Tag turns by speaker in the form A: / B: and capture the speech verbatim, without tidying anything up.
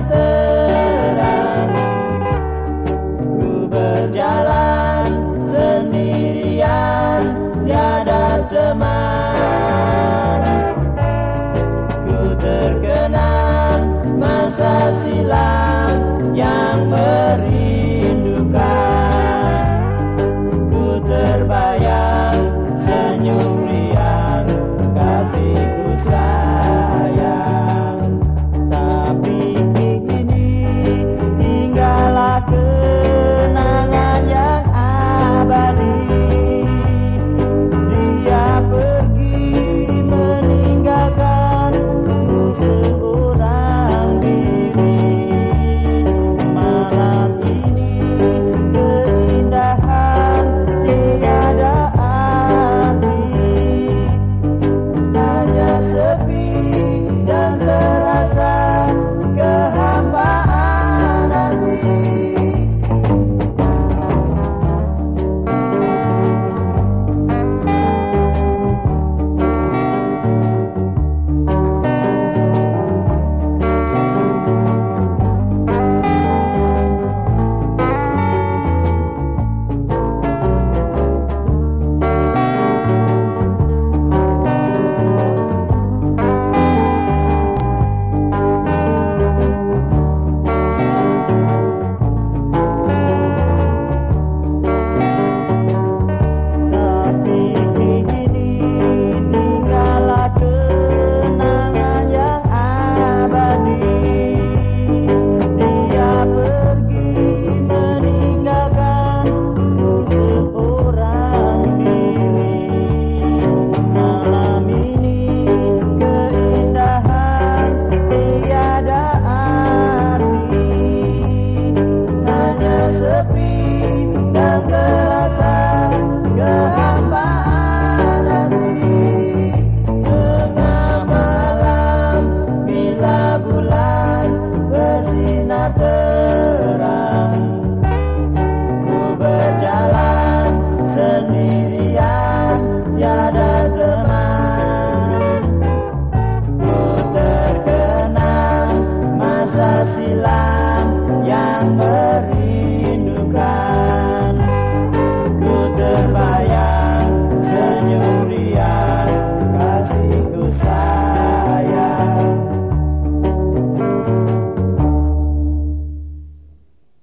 A: terang. Ku berjalan sendirian, tiada teman. Ku terkenang masa silam yang merindukan. Ku terbayang senyum riang kasihku sayang. Tapi kini tinggallah kenangan yang abadi. Dia pergi meninggalkanku seorang diri. Malam ini keindahan tiada arti, hanya sepi dan terasa kehambaan hati. Dan terasa kehambaan hati. Tengah malam bila bulan bersinar terang, ku berjalan sendirian, tiada teman. Ku terkenang masa silam